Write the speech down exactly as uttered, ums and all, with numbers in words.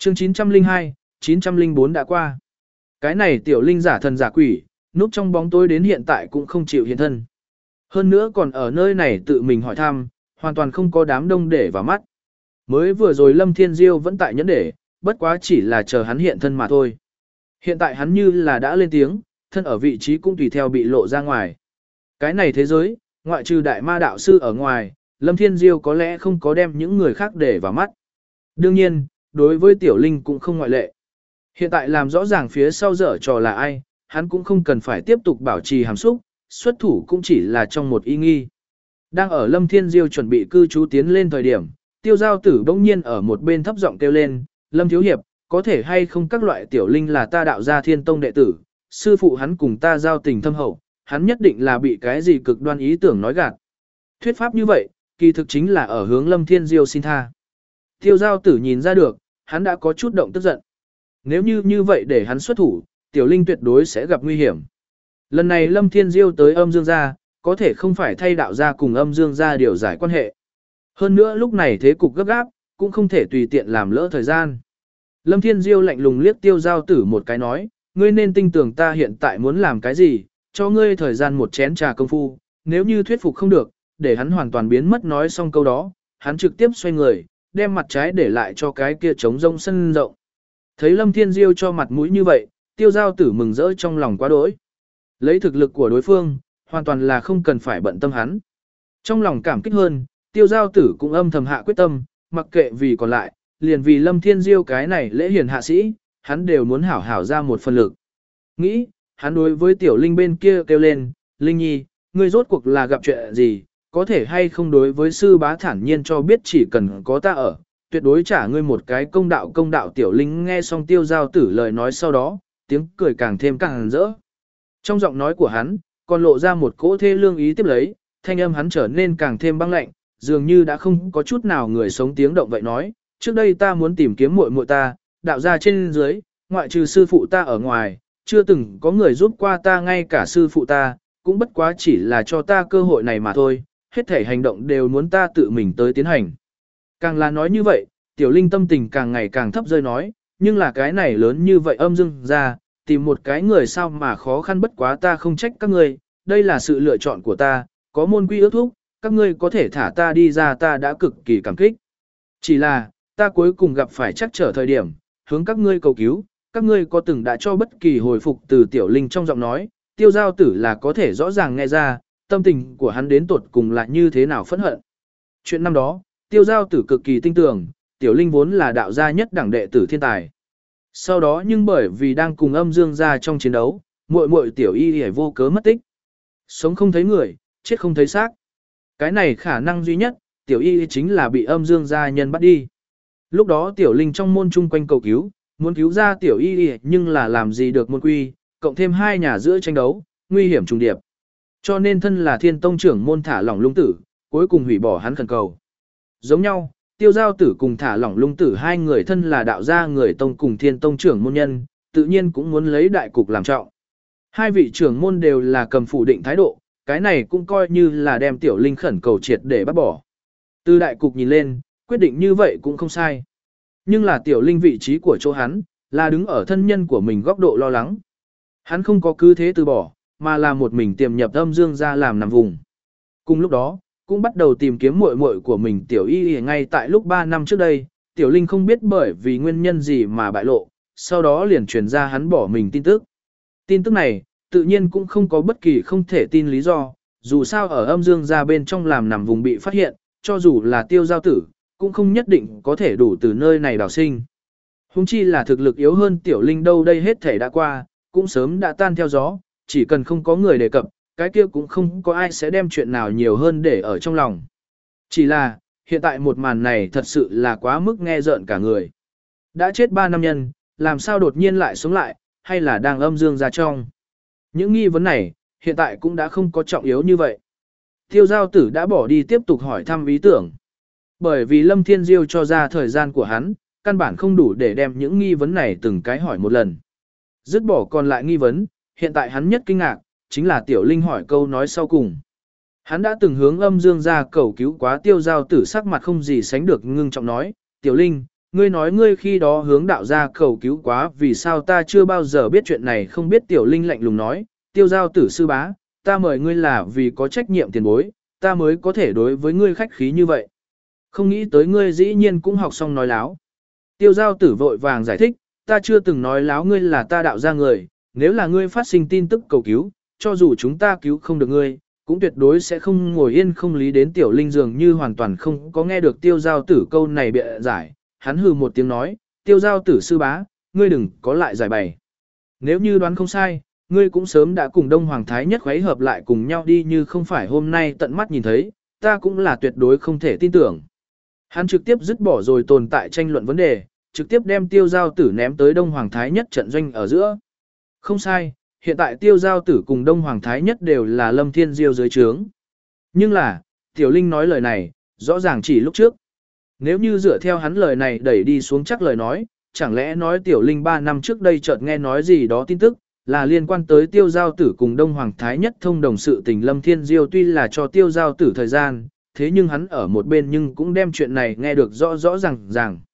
Chương chín trăm lẻ hai, chín trăm lẻ bốn đã qua. Cái này tiểu linh giả thần giả quỷ, núp trong bóng tối đến hiện tại cũng không chịu hiện thân. Hơn nữa còn ở nơi này tự mình hỏi thăm, hoàn toàn không có đám đông để vào mắt. Mới vừa rồi Lâm Thiên Diêu vẫn tại nhẫn để, bất quá chỉ là chờ hắn hiện thân mà thôi. Hiện tại hắn như là đã lên tiếng, thân ở vị trí cũng tùy theo bị lộ ra ngoài. Cái này thế giới, ngoại trừ đại ma đạo sư ở ngoài, Lâm Thiên Diêu có lẽ không có đem những người khác để vào mắt. Đương nhiên, đối với Tiểu Linh cũng không ngoại lệ. Hiện tại làm rõ ràng phía sau dở trò là ai, hắn cũng không cần phải tiếp tục bảo trì hàm xúc, xuất thủ cũng chỉ là trong một ý nghi. Đang ở Lâm Thiên Diêu chuẩn bị cư trú tiến lên thời điểm, Tiêu Giao Tử bỗng nhiên ở một bên thấp giọng kêu lên, Lâm Thiếu Hiệp, có thể hay không các loại Tiểu Linh là ta đạo gia Thiên Tông đệ tử, sư phụ hắn cùng ta giao tình thâm hậu, hắn nhất định là bị cái gì cực đoan ý tưởng nói gạt. Thuyết pháp như vậy, kỳ thực chính là ở hướng Lâm Thiên Diêu xin tha. Tiêu Giao Tử nhìn ra được, hắn đã có chút động tức giận. Nếu như như vậy để hắn xuất thủ, Tiểu Linh tuyệt đối sẽ gặp nguy hiểm. Lần này Lâm Thiên Diêu tới âm dương gia, có thể không phải thay đạo gia cùng âm dương gia điều giải quan hệ. Hơn nữa lúc này thế cục gấp gáp, cũng không thể tùy tiện làm lỡ thời gian. Lâm Thiên Diêu lạnh lùng liếc Tiêu Giao Tử một cái nói, ngươi nên tin tưởng ta hiện tại muốn làm cái gì, cho ngươi thời gian một chén trà công phu, nếu như thuyết phục không được, để hắn hoàn toàn biến mất nói xong câu đó, hắn trực tiếp xoay người, đem mặt trái để lại cho cái kia trống rông sân rộng. Thấy Lâm Thiên Diêu cho mặt mũi như vậy, Tiêu Giao Tử mừng rỡ trong lòng quá đỗi. Lấy thực lực của đối phương, hoàn toàn là không cần phải bận tâm hắn. Trong lòng cảm kích hơn, Tiêu Giao Tử cũng âm thầm hạ quyết tâm, mặc kệ vì còn lại, liền vì Lâm Thiên Diêu cái này lễ hiền hạ sĩ, hắn đều muốn hảo hảo ra một phần lực. Nghĩ, hắn đối với Tiểu Linh bên kia kêu lên, Linh Nhi, ngươi rốt cuộc là gặp chuyện gì, có thể hay không đối với sư bá thản nhiên cho biết chỉ cần có ta ở, tuyệt đối trả ngươi một cái công đạo công đạo. Tiểu Linh nghe xong Tiêu Giao Tử lời nói sau đó, tiếng cười càng thêm càng rỡ. Trong giọng nói của hắn, còn lộ ra một cỗ thê lương ý tiếp lấy, thanh âm hắn trở nên càng thêm băng lạnh, dường như đã không có chút nào người sống tiếng động vậy nói, trước đây ta muốn tìm kiếm muội muội ta, đạo gia trên dưới, ngoại trừ sư phụ ta ở ngoài, chưa từng có người giúp qua ta, ngay cả sư phụ ta, cũng bất quá chỉ là cho ta cơ hội này mà thôi, hết thể hành động đều muốn ta tự mình tới tiến hành. Càng là nói như vậy, Tiểu Linh tâm tình càng ngày càng thấp rơi nói, nhưng là cái này lớn như vậy âm dương ra, tìm một cái người sao mà khó khăn, bất quá ta không trách các ngươi, đây là sự lựa chọn của ta, có môn quy ước thúc, các ngươi có thể thả ta đi ra ta đã cực kỳ cảm kích. Chỉ là, ta cuối cùng gặp phải chắc trở thời điểm, hướng các ngươi cầu cứu, các ngươi có từng đã cho bất kỳ hồi phục từ Tiểu Linh trong giọng nói, Tiêu Giao Tử là có thể rõ ràng nghe ra, tâm tình của hắn đến tột cùng là như thế nào phẫn hận. Chuyện năm đó, Tiêu Giao Tử cực kỳ tinh tường, Tiểu Linh vốn là đạo gia nhất đẳng đệ tử thiên tài. Sau đó nhưng bởi vì đang cùng âm dương gia trong chiến đấu, muội muội Tiểu Y hề vô cớ mất tích. Sống không thấy người, chết không thấy xác. Cái này khả năng duy nhất, Tiểu Y chính là bị âm dương gia nhân bắt đi. Lúc đó Tiểu Linh trong môn chung quanh cầu cứu, muốn cứu ra Tiểu Y nhưng là làm gì được môn quy, cộng thêm hai nhà giữa tranh đấu, nguy hiểm trùng điệp. Cho nên thân là Thiên Tông trưởng môn thả lỏng lung tử, cuối cùng hủy bỏ hắn khẩn cầu. Giống nhau, Tiêu Giao Tử cùng thả lỏng lung tử hai người thân là đạo gia người tông cùng Thiên Tông trưởng môn nhân, tự nhiên cũng muốn lấy đại cục làm trọng. Hai vị trưởng môn đều là cầm phủ định thái độ, cái này cũng coi như là đem Tiểu Linh khẩn cầu triệt để bắt bỏ. Từ đại cục nhìn lên, quyết định như vậy cũng không sai. Nhưng là Tiểu Linh vị trí của chỗ hắn, là đứng ở thân nhân của mình góc độ lo lắng. Hắn không có cứ thế từ bỏ, mà là một mình tiềm nhập âm dương ra làm nằm vùng. Cùng lúc đó, cũng bắt đầu tìm kiếm muội muội của mình Tiểu Y. Ngay tại lúc ba năm trước đây, Tiểu Linh không biết bởi vì nguyên nhân gì mà bại lộ, sau đó liền truyền ra hắn bỏ mình tin tức. Tin tức này, tự nhiên cũng không có bất kỳ không thể tin lý do, dù sao ở âm dương ra bên trong làm nằm vùng bị phát hiện, cho dù là Tiêu Giao Tử, cũng không nhất định có thể đủ từ nơi này đào sinh. Huống chi là thực lực yếu hơn Tiểu Linh đâu, đây hết thể đã qua, cũng sớm đã tan theo gió, chỉ cần không có người đề cập, cái kia cũng không có ai sẽ đem chuyện nào nhiều hơn để ở trong lòng. Chỉ là, hiện tại một màn này thật sự là quá mức nghe rợn cả người. Đã chết ba năm nhân, làm sao đột nhiên lại sống lại, hay là đang âm dương ra trong. Những nghi vấn này, hiện tại cũng đã không có trọng yếu như vậy. Tiêu Giao Tử đã bỏ đi tiếp tục hỏi thăm ý tưởng. Bởi vì Lâm Thiên Diêu cho ra thời gian của hắn, căn bản không đủ để đem những nghi vấn này từng cái hỏi một lần. Dứt bỏ còn lại nghi vấn, hiện tại hắn nhất kinh ngạc, chính là Tiểu Linh hỏi câu nói sau cùng. Hắn đã từng hướng âm dương ra cầu cứu quá. Tiêu Giao Tử sắc mặt không gì sánh được ngưng trọng nói, Tiểu Linh, ngươi nói ngươi khi đó hướng đạo gia cầu cứu quá vì sao ta chưa bao giờ biết chuyện này không biết tiểu linh lạnh lùng nói, tiêu giao tử sư bá, ta mời ngươi là vì có trách nhiệm tiền bối, ta mới có thể đối với ngươi khách khí như vậy. Không nghĩ tới ngươi dĩ nhiên cũng học xong nói láo. Tiêu giao tử vội vàng giải thích, ta chưa từng nói láo ngươi là ta đạo gia người, nếu là ngươi phát sinh tin tức cầu cứu, cho dù chúng ta cứu không được ngươi, cũng tuyệt đối sẽ không ngồi yên không lý đến tiểu linh dường như hoàn toàn không có nghe được tiêu giao tử câu này bịa giải, hắn hừ một tiếng nói, tiêu giao tử sư bá, ngươi đừng có lại giải bày. Nếu như đoán không sai, ngươi cũng sớm đã cùng Đông Hoàng Thái Nhất khuấy hợp lại cùng nhau đi như không phải hôm nay tận mắt nhìn thấy, ta cũng là tuyệt đối không thể tin tưởng. Hắn trực tiếp dứt bỏ rồi tồn tại tranh luận vấn đề, trực tiếp đem tiêu giao tử ném tới Đông Hoàng Thái Nhất trận doanh ở giữa. Không sai, hiện tại tiêu giao tử cùng Đông Hoàng Thái Nhất đều là Lâm Thiên Diêu dưới trướng. Nhưng là, Tiểu Linh nói lời này, rõ ràng chỉ lúc trước. Nếu như dựa theo hắn lời này đẩy đi xuống chắc lời nói, chẳng lẽ nói Tiểu Linh ba năm trước đây chợt nghe nói gì đó tin tức, là liên quan tới tiêu giao tử cùng Đông Hoàng Thái Nhất thông đồng sự tình Lâm Thiên Diêu tuy là cho tiêu giao tử thời gian, thế nhưng hắn ở một bên nhưng cũng đem chuyện này nghe được rõ rõ ràng ràng.